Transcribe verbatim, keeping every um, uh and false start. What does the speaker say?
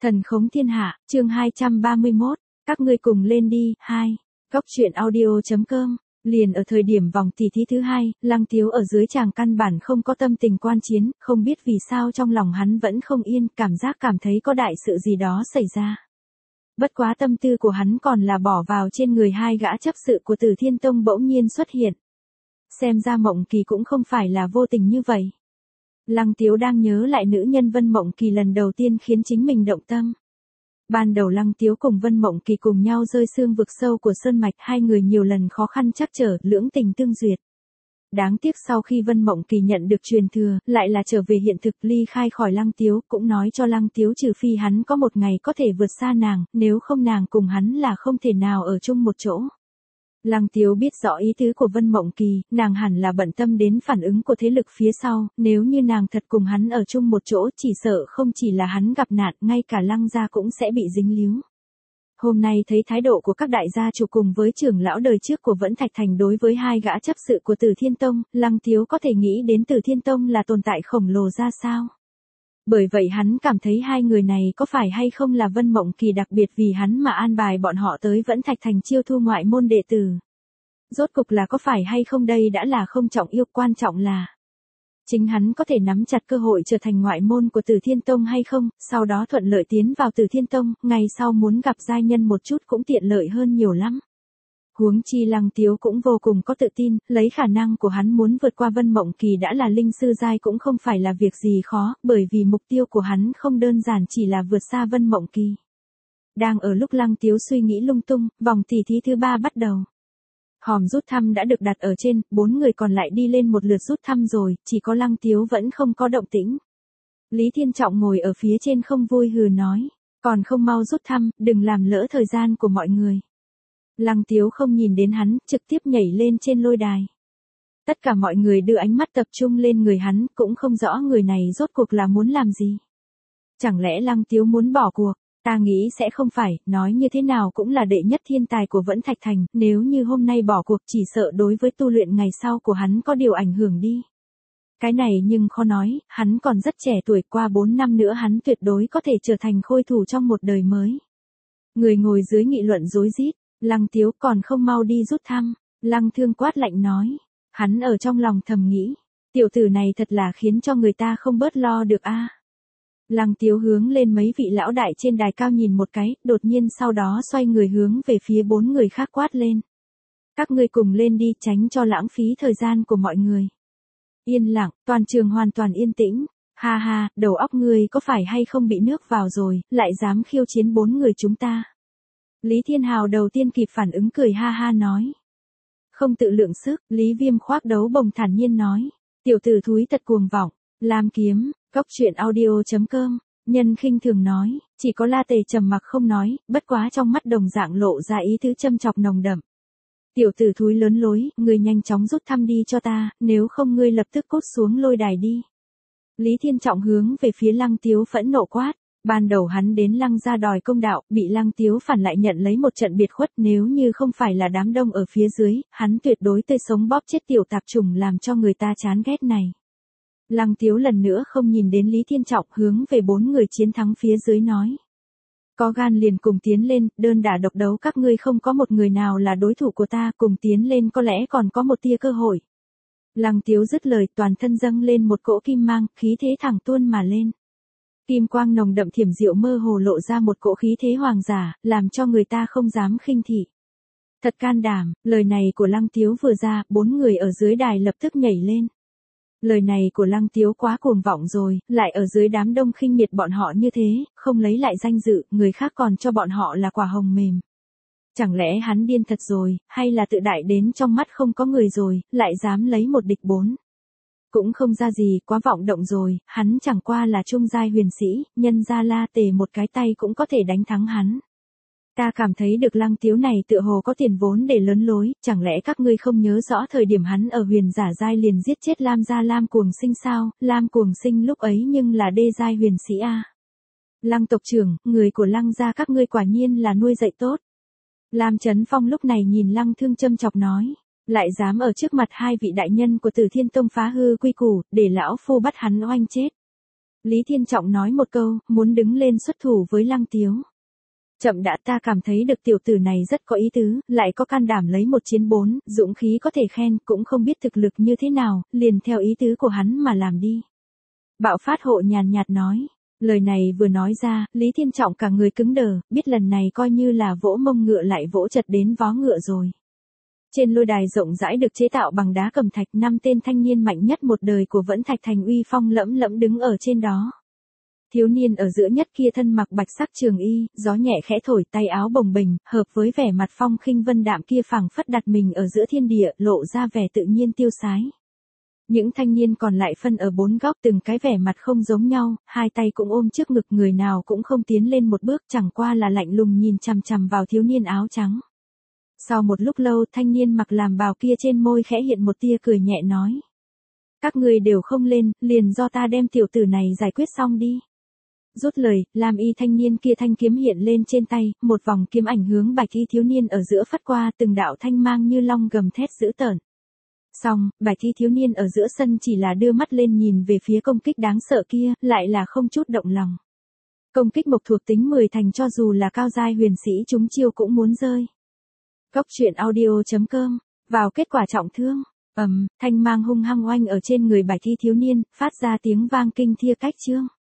Thần khống thiên hạ, chương hai trăm ba mươi mốt, các ngươi cùng lên đi, hai. Góc truyện audio.com, liền ở thời điểm vòng tỷ thí thứ hai, Lăng Tiếu ở dưới tràng căn bản không có tâm tình quan chiến, không biết vì sao trong lòng hắn vẫn không yên, cảm giác cảm thấy có đại sự gì đó xảy ra. Bất quá tâm tư của hắn còn là bỏ vào trên người hai gã chấp sự của Tử Thiên Tông bỗng nhiên xuất hiện. Xem ra Mộng Kỳ cũng không phải là vô tình như vậy. Lăng Tiếu đang nhớ lại nữ nhân Vân Mộng Kỳ lần đầu tiên khiến chính mình động tâm. Ban đầu Lăng Tiếu cùng Vân Mộng Kỳ cùng nhau rơi xương vực sâu của Sơn Mạch, hai người nhiều lần khó khăn trắc trở, lưỡng tình tương duyệt. Đáng tiếc sau khi Vân Mộng Kỳ nhận được truyền thừa, lại là trở về hiện thực, ly khai khỏi Lăng Tiếu, cũng nói cho Lăng Tiếu trừ phi hắn có một ngày có thể vượt xa nàng, nếu không nàng cùng hắn là không thể nào ở chung một chỗ. Lăng Tiếu biết rõ ý tứ của Vân Mộng Kỳ, nàng hẳn là bận tâm đến phản ứng của thế lực phía sau, nếu như nàng thật cùng hắn ở chung một chỗ, chỉ sợ không chỉ là hắn gặp nạn, ngay cả Lăng gia cũng sẽ bị dính líu. Hôm nay thấy thái độ của các đại gia chủ cùng với trưởng lão đời trước của Vẫn Thạch Thành đối với hai gã chấp sự của Tử Thiên Tông, Lăng Tiếu có thể nghĩ đến Tử Thiên Tông là tồn tại khổng lồ ra sao. Bởi vậy hắn cảm thấy hai người này có phải hay không là Vân Mộng Kỳ đặc biệt vì hắn mà an bài bọn họ tới Vẫn Thạch Thành chiêu thu ngoại môn đệ tử. Rốt cục là có phải hay không đây đã là không trọng yêu, quan trọng là chính hắn có thể nắm chặt cơ hội trở thành ngoại môn của Tử Thiên Tông hay không, sau đó thuận lợi tiến vào Tử Thiên Tông, ngày sau muốn gặp giai nhân một chút cũng tiện lợi hơn nhiều lắm. Huống chi Lăng Tiếu cũng vô cùng có tự tin, lấy khả năng của hắn muốn vượt qua Vân Mộng Kỳ đã là linh sư giai cũng không phải là việc gì khó, bởi vì mục tiêu của hắn không đơn giản chỉ là vượt xa Vân Mộng Kỳ. Đang ở lúc Lăng Tiếu suy nghĩ lung tung, vòng tỷ thí thứ ba bắt đầu. Hòm rút thăm đã được đặt ở trên, bốn người còn lại đi lên một lượt rút thăm rồi, chỉ có Lăng Tiếu vẫn không có động tĩnh. Lý Thiên Trọng ngồi ở phía trên không vui hừ nói, còn không mau rút thăm, đừng làm lỡ thời gian của mọi người. Lăng Tiếu không nhìn đến hắn, trực tiếp nhảy lên trên lôi đài. Tất cả mọi người đưa ánh mắt tập trung lên người hắn, cũng không rõ người này rốt cuộc là muốn làm gì. Chẳng lẽ Lăng Tiếu muốn bỏ cuộc? Ta nghĩ sẽ không phải, nói như thế nào cũng là đệ nhất thiên tài của Vẫn Thạch Thành, nếu như hôm nay bỏ cuộc chỉ sợ đối với tu luyện ngày sau của hắn có điều ảnh hưởng đi. Cái này nhưng khó nói, hắn còn rất trẻ tuổi, qua bốn năm nữa hắn tuyệt đối có thể trở thành khôi thủ trong một đời mới. Người ngồi dưới nghị luận rối rít, Lăng Tiếu còn không mau đi rút thăm, Lăng Thương quát lạnh nói, hắn ở trong lòng thầm nghĩ, tiểu tử này thật là khiến cho người ta không bớt lo được a. Lăng Tiếu hướng lên mấy vị lão đại trên đài cao nhìn một cái, đột nhiên sau đó xoay người hướng về phía bốn người khác quát lên. Các ngươi cùng lên đi, tránh cho lãng phí thời gian của mọi người. Yên lặng, toàn trường hoàn toàn yên tĩnh. Ha ha, đầu óc ngươi có phải hay không bị nước vào rồi, lại dám khiêu chiến bốn người chúng ta. Lý Thiên Hào đầu tiên kịp phản ứng cười ha ha nói. Không tự lượng sức, Lý Viêm khoác đấu bồng thản nhiên nói. Tiểu tử thúi thật cuồng vọng, Lam Kiếm. Góc truyện audio.com, Nhân khinh thường nói, chỉ có La Tề trầm mặc không nói, bất quá trong mắt đồng dạng lộ ra ý tứ châm chọc nồng đậm. Tiểu tử thúi lớn lối, ngươi nhanh chóng rút thăm đi cho ta, nếu không ngươi lập tức cút xuống lôi đài đi. Lý Thiên Trọng hướng về phía Lăng Tiếu phẫn nộ quát, ban đầu hắn đến Lăng gia đòi công đạo, bị Lăng Tiếu phản lại nhận lấy một trận biệt khuất, nếu như không phải là đám đông ở phía dưới, hắn tuyệt đối tươi sống bóp chết tiểu tạp chủng làm cho người ta chán ghét này. Lăng Tiếu lần nữa không nhìn đến Lý Thiên Trọng, hướng về bốn người chiến thắng phía dưới nói. Có gan liền cùng tiến lên, đơn đả độc đấu các ngươi không có một người nào là đối thủ của ta, cùng tiến lên có lẽ còn có một tia cơ hội. Lăng Tiếu dứt lời, toàn thân dâng lên một cỗ kim mang, khí thế thẳng tuôn mà lên. Kim quang nồng đậm thiểm diệu mơ hồ lộ ra một cỗ khí thế hoàng giả, làm cho người ta không dám khinh thị. Thật can đảm, lời này của Lăng Tiếu vừa ra, bốn người ở dưới đài lập tức nhảy lên. Lời này của Lăng Tiếu quá cuồng vọng rồi, lại ở dưới đám đông khinh miệt bọn họ như thế, không lấy lại danh dự, người khác còn cho bọn họ là quả hồng mềm. Chẳng lẽ hắn điên thật rồi, hay là tự đại đến trong mắt không có người rồi, lại dám lấy một địch bốn. Cũng không ra gì, quá vọng động rồi, hắn chẳng qua là trung giai huyền sĩ, nhân ra La Tề một cái tay cũng có thể đánh thắng hắn. Ta cảm thấy được Lăng Tiếu này tựa hồ có tiền vốn để lớn lối, chẳng lẽ các ngươi không nhớ rõ thời điểm hắn ở huyền giả giai liền giết chết Lam gia Lam Cuồng Sinh sao, Lam Cuồng Sinh lúc ấy nhưng là đê giai huyền sĩ a. Lăng tộc trưởng, người của Lăng gia các ngươi quả nhiên là nuôi dạy tốt. Lam Chấn Phong lúc này nhìn Lăng Thương châm chọc nói, lại dám ở trước mặt hai vị đại nhân của Tử Thiên Tông phá hư quy củ, để lão phu bắt hắn oanh chết. Lý Thiên Trọng nói một câu, muốn đứng lên xuất thủ với Lăng Tiếu. Chậm đã, ta cảm thấy được tiểu tử này rất có ý tứ, lại có can đảm lấy một chiến bốn, dũng khí có thể khen, cũng không biết thực lực như thế nào, liền theo ý tứ của hắn mà làm đi. Bạo Phát Hộ nhàn nhạt nói. Lời này vừa nói ra, Lý Thiên Trọng cả người cứng đờ, biết lần này coi như là vỗ mông ngựa lại vỗ chật đến vó ngựa rồi. Trên lôi đài rộng rãi được chế tạo bằng đá cẩm thạch, năm tên thanh niên mạnh nhất một đời của Vẫn Thạch Thành uy phong lẫm lẫm đứng ở trên đó. Thiếu niên ở giữa nhất kia thân mặc bạch sắc trường y, gió nhẹ khẽ thổi, tay áo bồng bềnh, hợp với vẻ mặt phong khinh vân đạm kia phảng phất đặt mình ở giữa thiên địa, lộ ra vẻ tự nhiên tiêu sái. Những thanh niên còn lại phân ở bốn góc, từng cái vẻ mặt không giống nhau, hai tay cũng ôm trước ngực, người nào cũng không tiến lên một bước, chẳng qua là lạnh lùng nhìn chằm chằm vào thiếu niên áo trắng. Sau một lúc lâu, thanh niên mặc làm bào kia trên môi khẽ hiện một tia cười nhẹ nói. Các người đều không lên, liền do ta đem tiểu tử này giải quyết xong đi. Rút lời, lam y thanh niên kia thanh kiếm hiện lên trên tay, một vòng kiếm ảnh hướng bạch y thiếu niên ở giữa phất qua, từng đạo thanh mang như long gầm thét dữ tợn. Xong, bạch y thiếu niên ở giữa sân chỉ là đưa mắt lên nhìn về phía công kích đáng sợ kia, lại là không chút động lòng. Công kích mộc thuộc tính mười thành, cho dù là cao giai huyền sĩ chúng chiêu cũng muốn rơi. Cốc truyện audio chấm com, vào kết quả trọng thương, ầm, thanh mang hung hăng oanh ở trên người bạch y thiếu niên, phát ra tiếng vang kinh thiên cách chương.